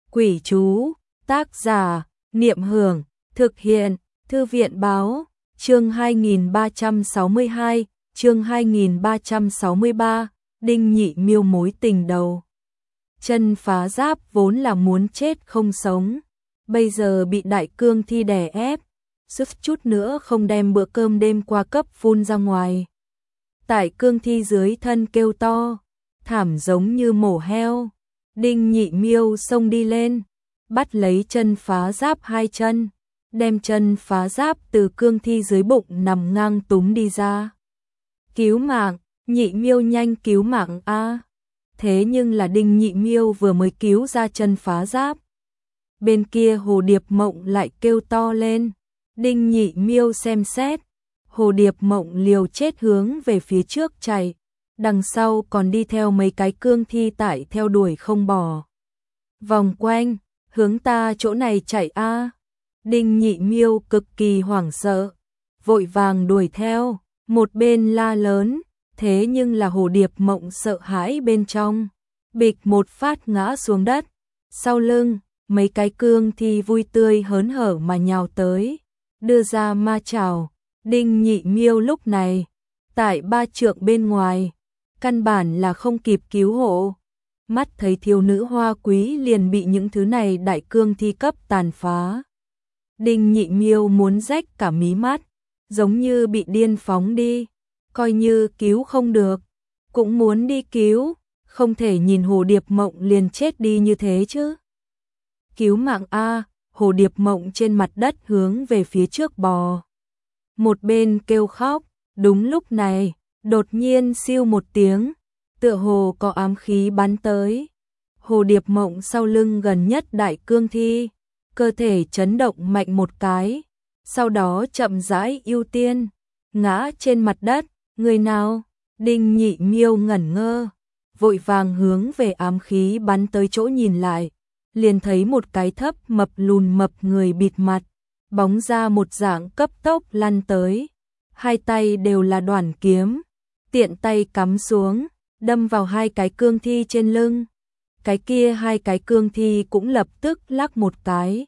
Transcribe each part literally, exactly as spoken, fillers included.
Quỷ chú, tác giả, Niệm Hưởng, thực hiện, Thư viện Báo, chương hai nghìn ba trăm sáu mươi hai, chương hai nghìn ba trăm sáu mươi ba, Đinh Nhị Miêu mối tình đầu. Chân Phá Giáp vốn là muốn chết không sống, bây giờ bị Đại Cương Thi đè ép, suýt chút nữa không đem bữa cơm đêm qua cấp phun ra ngoài. Tại Cương Thi dưới thân kêu to, thảm giống như mổ heo. Đinh Nhị Miêu xông đi lên, bắt lấy Chân Phá Giáp hai chân, đem Chân Phá Giáp từ Cương Thi dưới bụng nằm ngang túm đi ra. Cứu mạng, Nhị Miêu nhanh cứu mạng a. Thế nhưng là Đinh Nhị Miêu vừa mới cứu ra Chân Phá Giáp, bên kia Hồ Điệp Mộng lại kêu to lên. Đinh Nhị Miêu xem xét, Hồ Điệp Mộng liều chết hướng về phía trước chạy, đằng sau còn đi theo mấy cái cương thi tại theo đuổi không bỏ. Vòng quanh, hướng ta chỗ này chạy a. Đinh Nhị Miêu cực kỳ hoảng sợ, vội vàng đuổi theo, một bên la lớn, thế nhưng là Hồ Điệp Mộng sợ hãi bên trong, bịch một phát ngã xuống đất. Sau lưng, mấy cái cương thi vui tươi hớn hở mà nhào tới, đưa ra ma chảo. Đinh Nhị Miêu lúc này, tại ba trượng bên ngoài, căn bản là không kịp cứu hộ. Mắt thấy thiếu nữ hoa quý liền bị những thứ này đại cương thi cấp tàn phá. Đinh Nhị Miêu muốn rách cả mí mắt, giống như bị điên phóng đi, coi như cứu không được, cũng muốn đi cứu, không thể nhìn Hồ Điệp Mộng liền chết đi như thế chứ. Cứu mạng a, Hồ Điệp Mộng trên mặt đất hướng về phía trước bò. Một bên kêu khóc, đúng lúc này, đột nhiên siêu một tiếng, tựa hồ có ám khí bắn tới. Hồ Điệp Mộng sau lưng gần nhất đại cương thi, cơ thể chấn động mạnh một cái, sau đó chậm rãi ưu tiên, ngã trên mặt đất. Người nào? Đinh Nhị Miêu ngẩn ngơ, vội vàng hướng về ám khí bắn tới chỗ nhìn lại, liền thấy một cái thấp mập lùn mập người bịt mặt, bóng ra một dạng cấp tốc lăn tới, hai tay đều là đoản kiếm, tiện tay cắm xuống, đâm vào hai cái cương thi trên lưng. Cái kia hai cái cương thi cũng lập tức lắc một cái,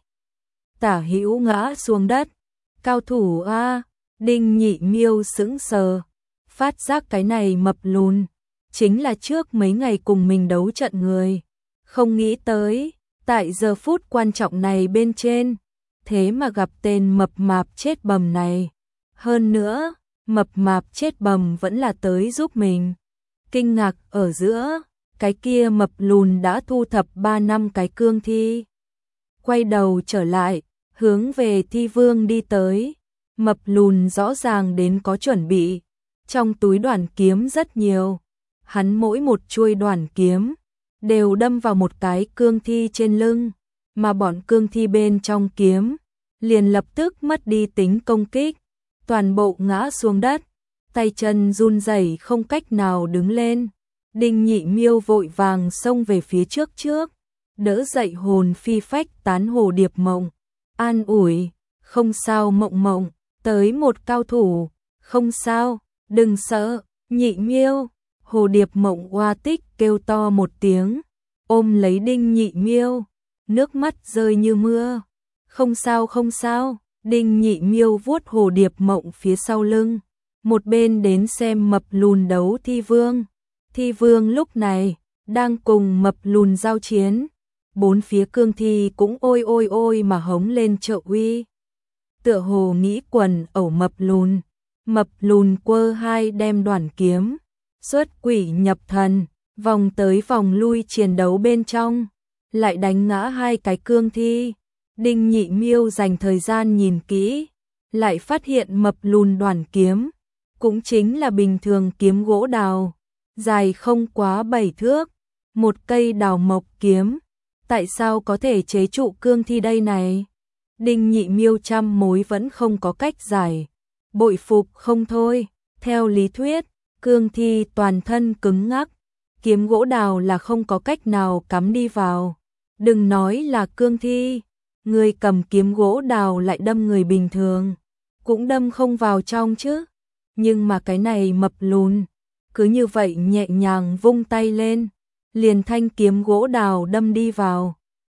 tả hữu ngã xuống đất. Cao thủ a. Đinh Nhị Miêu sững sờ, phát giác cái này mập lùn chính là trước mấy ngày cùng mình đấu trận người, không nghĩ tới tại giờ phút quan trọng này bên trên, thế mà gặp tên mập mạp chết bầm này. Hơn nữa, mập mạp chết bầm vẫn là tới giúp mình. Kinh ngạc ở giữa, cái kia mập lùn đã thu thập ba năm cái cương thi. Quay đầu trở lại, hướng về Thi Vương đi tới. Mập lùn rõ ràng đến có chuẩn bị, trong túi đoản kiếm rất nhiều. Hắn mỗi một chuôi đoản kiếm đều đâm vào một cái cương thi trên lưng, mà bọn cương thi bên trong kiếm liền lập tức mất đi tính công kích, toàn bộ ngã xuống đất, tay chân run rẩy không cách nào đứng lên. Đinh Nhị Miêu vội vàng xông về phía trước trước, đỡ dậy hồn phi phách tán Hồ Điệp Mộng, an ủi, không sao Mộng Mộng, tới một cao thủ, không sao, đừng sợ, Nhị Miêu. Hồ Điệp Mộng oa tích kêu to một tiếng, ôm lấy Đinh Nhị Miêu, nước mắt rơi như mưa. Không sao không sao. Đinh Nhị Miêu vuốt Hồ Điệp Mộng phía sau lưng, một bên đến xem mập lùn đấu Thi Vương. Thi Vương lúc này đang cùng mập lùn giao chiến, bốn phía cương thi cũng ôi ôi ôi mà hống lên trợ uy. Tựa hồ nghĩ quần ẩu mập lùn, mập lùn quơ hai đem đoản kiếm, xuất quỷ nhập thần, vòng tới vòng lui chiến đấu bên trong, lại đánh ngã hai cái cương thi. Đinh Nhị Miêu dành thời gian nhìn kỹ, lại phát hiện mập lùn đoản kiếm cũng chính là bình thường kiếm gỗ đào, dài không quá bảy thước, một cây đào mộc kiếm, tại sao có thể chế trụ cương thi đây này? Đinh Nhị Miêu trăm mối vẫn không có cách giải, bội phục không thôi. Theo lý thuyết, cương thi toàn thân cứng ngắc, kiếm gỗ đào là không có cách nào cắm đi vào, đừng nói là cương thi. Người cầm kiếm gỗ đào lại đâm người bình thường, cũng đâm không vào trong chứ. Nhưng mà cái này mập lùn, cứ như vậy nhẹ nhàng vung tay lên, liền thanh kiếm gỗ đào đâm đi vào.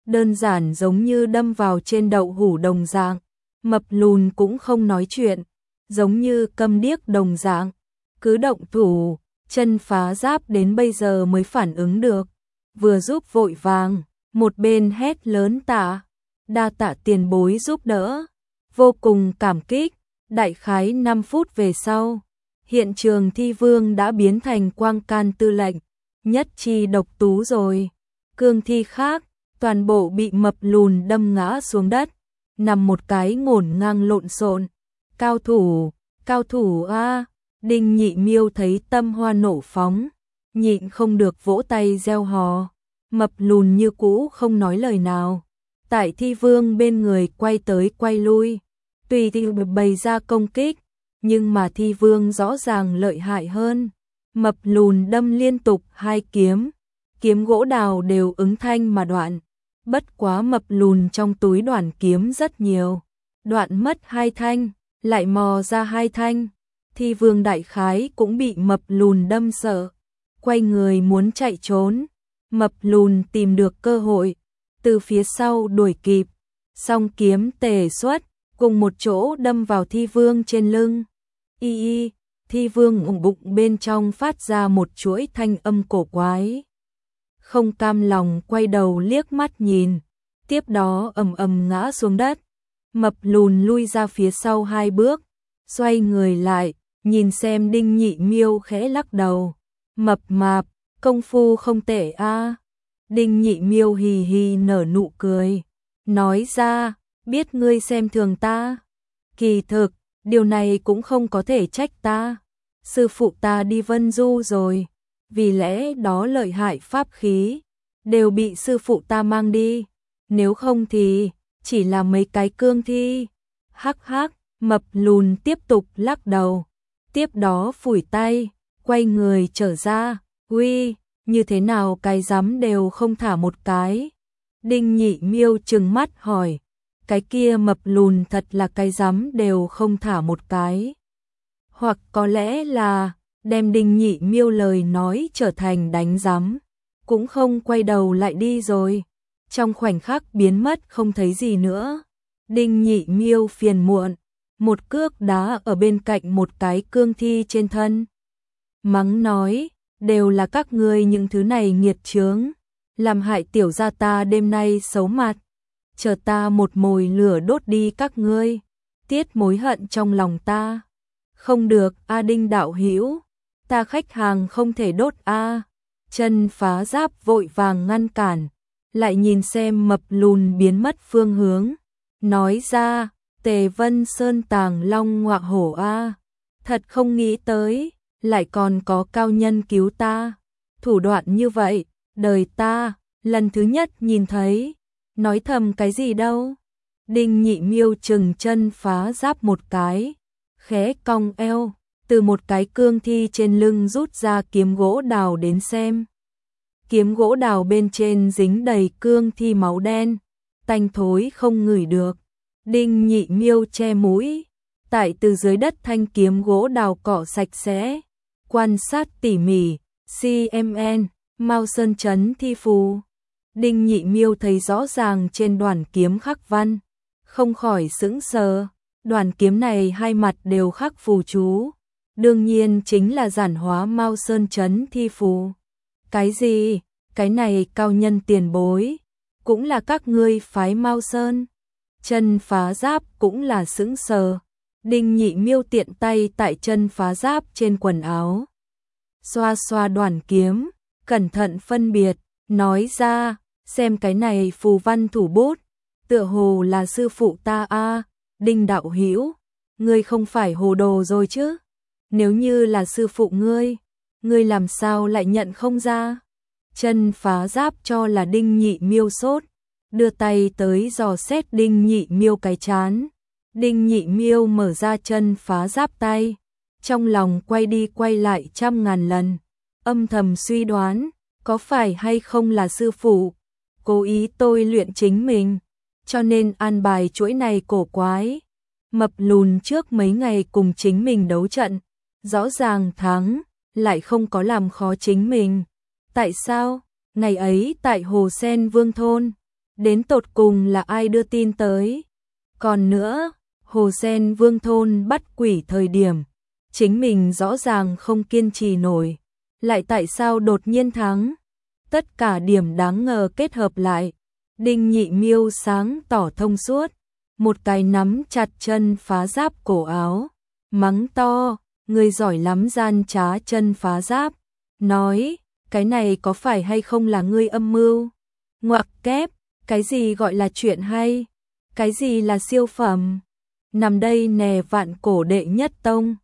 đơn giản giống như đâm vào trên đậu hũ đồng dạng. Mập lùn cũng không nói chuyện, giống như câm điếc đồng dạng, cứ động thủ. Chân Phá Giáp đến bây giờ mới phản ứng được, vừa giúp vội vàng, một bên hét lớn tạ, đa tạ tiền bối giúp đỡ, vô cùng cảm kích. Đại khái năm phút về sau, hiện trường thi vương đã biến thành Quang Can tư lệnh, nhất chi độc tú rồi. Cương thi khác, toàn bộ bị mập lùn đâm ngã xuống đất, nằm một cái ngổn ngang lộn xộn. Cao thủ, cao thủ a! Đinh Nhị Miêu thấy tâm hoa nổ phóng, nhịn không được vỗ tay reo hò. Mập lùn như cũ không nói lời nào, tại thi vương bên người quay tới quay lui, tùy thì bày ra công kích, nhưng mà thi vương rõ ràng lợi hại hơn. Mập lùn đâm liên tục hai kiếm, kiếm gỗ đào đều ứng thanh mà đoạn. Bất quá mập lùn trong túi đoạn kiếm rất nhiều, đoạn mất hai thanh, lại mò ra hai thanh. Thi vương đại khái cũng bị mập lùn đâm sợ, quay người muốn chạy trốn. Mập lùn tìm được cơ hội, từ phía sau đuổi kịp, song kiếm tề xuất, cùng một chỗ đâm vào thi vương trên lưng. Y y, thi vương ủng bụng bên trong phát ra một chuỗi thanh âm cổ quái. Không cam lòng quay đầu liếc mắt nhìn, tiếp đó ầm ầm ngã xuống đất. Mập lùn lui ra phía sau hai bước, xoay người lại, nhìn xem Đinh Nhị Miêu khẽ lắc đầu. Mập mạp, công phu không tệ a. Đinh Nhị Miêu hì hì nở nụ cười, nói ra, biết ngươi xem thường ta. Kỳ thực, điều này cũng không có thể trách ta. Sư phụ ta đi Vân Du rồi, vì lẽ đó lợi hại pháp khí đều bị sư phụ ta mang đi, nếu không thì chỉ là mấy cái cương thi. Hắc hắc, mập lùn tiếp tục lắc đầu, tiếp đó phủi tay, quay người trở ra. Uy, như thế nào cái rắm đều không thả một cái? Đinh Nhị Miêu trừng mắt hỏi, cái kia mập lùn thật là cái rắm đều không thả một cái. Hoặc có lẽ là đem Đinh Nhị Miêu lời nói trở thành đánh rắm, cũng không quay đầu lại đi rồi. Trong khoảnh khắc biến mất không thấy gì nữa. Đinh Nhị Miêu phiền muộn, một cước đá ở bên cạnh một cái cương thi trên thân, mắng nói, đều là các ngươi những thứ này nghiệt chướng, làm hại tiểu gia ta đêm nay xấu mặt, chờ ta một mồi lửa đốt đi các ngươi, tiết mối hận trong lòng ta. Không được, a Đinh đạo hữu, ta khách hàng không thể đốt a. Chân Phá Giáp vội vàng ngăn cản, lại nhìn xem mập lùn biến mất phương hướng, nói ra, Tề Vân Sơn tàng long ngọa hổ a, thật không nghĩ tới, lại còn có cao nhân cứu ta, thủ đoạn như vậy, đời ta lần thứ nhất nhìn thấy. Nói thầm cái gì đâu? Đinh Nhị Miêu chừng Chân Phá Giáp một cái, khẽ cong eo, từ một cái cương thi trên lưng rút ra kiếm gỗ đào đến xem. Kiếm gỗ đào bên trên dính đầy cương thi máu đen, tanh thối không ngửi được. Đinh Nhị Miêu che mũi, tại từ dưới đất thanh kiếm gỗ đào cọ sạch sẽ, quan sát tỉ mỉ, xê em en, Mao Sơn Trấn thi phù. Đinh Nhị Miêu thấy rõ ràng trên đoàn kiếm khắc văn, không khỏi sững sờ. Đoàn kiếm này hai mặt đều khắc phù chú, đương nhiên chính là giản hóa Mao Sơn Trấn thi phù. Cái gì? Cái này cao nhân tiền bối, cũng là các ngươi phái Mao Sơn? Chân Phá Giáp cũng là sững sờ. Đinh Nhị Miêu tiện tay tại Chân Phá Giáp trên quần áo, xoa xoa đoàn kiếm, cẩn thận phân biệt, nói ra, xem cái này phù văn thủ bút, tựa hồ là sư phụ ta a. Đinh đạo hữu, ngươi không phải hồ đồ rồi chứ? Nếu như là sư phụ ngươi, ngươi làm sao lại nhận không ra? Chân Phá Giáp cho là Đinh Nhị Miêu sốt, đưa tay tới dò xét Đinh Nhị Miêu cái chán. Đinh Nhị Miêu mở ra Chân Phá Giáp tay, trong lòng quay đi quay lại trăm ngàn lần, âm thầm suy đoán, có phải hay không là sư phụ cố ý tôi luyện chính mình, cho nên an bài chuỗi này cổ quái. Mập lùn trước mấy ngày cùng chính mình đấu trận, rõ ràng thắng, lại không có làm khó chính mình. Tại sao? Ngày ấy tại Hồ Sen Vương Thôn, đến tột cùng là ai đưa tin tới. Còn nữa, Hồ Sen Vương thôn bắt quỷ thời điểm, chính mình rõ ràng không kiên trì nổi, lại tại sao đột nhiên thắng? Tất cả điểm đáng ngờ kết hợp lại, Đinh Nhị Miêu sáng tỏ thông suốt, một cái nắm chặt chân phá giáp cổ áo, mắng to, người giỏi lắm gian trá chân phá giáp, nói, cái này có phải hay không là ngươi âm mưu? Ngoặc kép, cái gì gọi là chuyện hay? Cái gì là siêu phẩm? Nằm đây nè vạn cổ đệ nhất tông,